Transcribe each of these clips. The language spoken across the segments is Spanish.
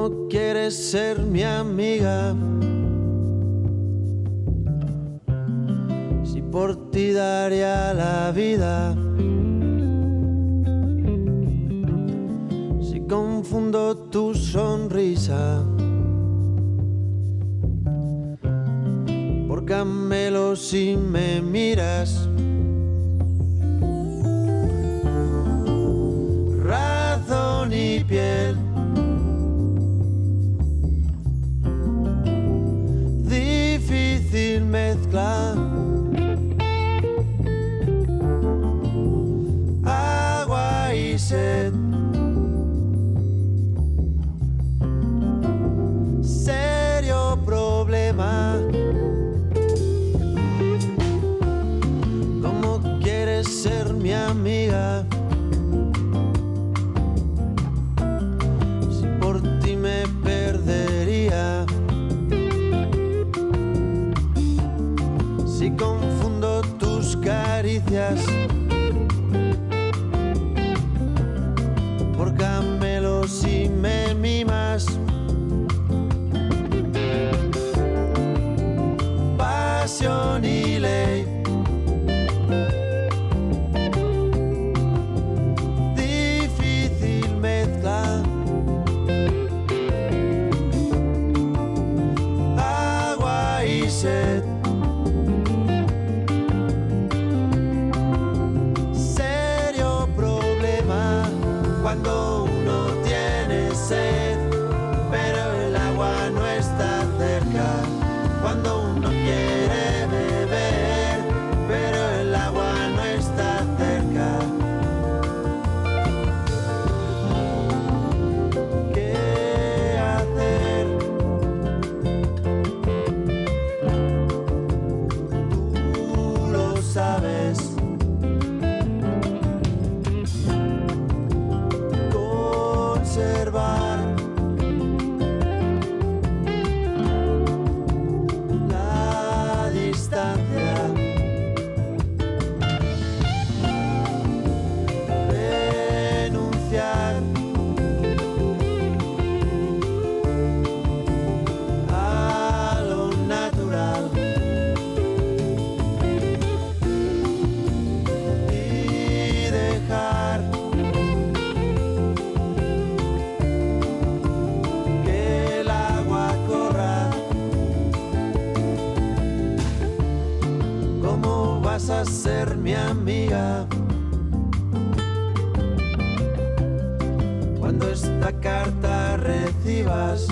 ¿Cómo quieres ser mi amiga? Si por ti daría la vida. Si confundo tu sonrisa por camelo si me miras. Razón y piel, difícil mezcla. Agua y sed, serio problema. ¿Cómo quieres ser mi amiga? Si por ti me perdería. Si confundo tus caricias por camelos si me mimas. Pasión y ley, difícil mezcla. Agua y sed, serio problema. Cuando uno tiene sed, pero el agua no está cerca. Cuando uno quiere beber, pero el agua no está cerca. ¿Qué hacer? Tú lo sabes. Conservar la distancia, renunciar a lo natural y dejar que el agua corra. ¿Cómo vas a ser mi amiga cuando esta carta recibas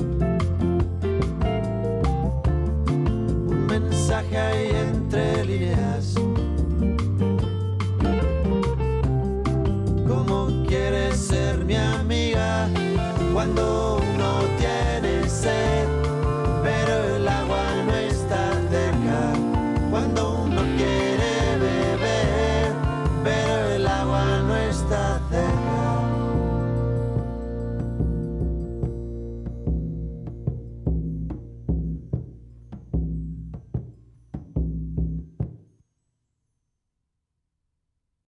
un mensaje ahí entre líneas? ¿Cómo quieres ser mi amiga cuando uno tiene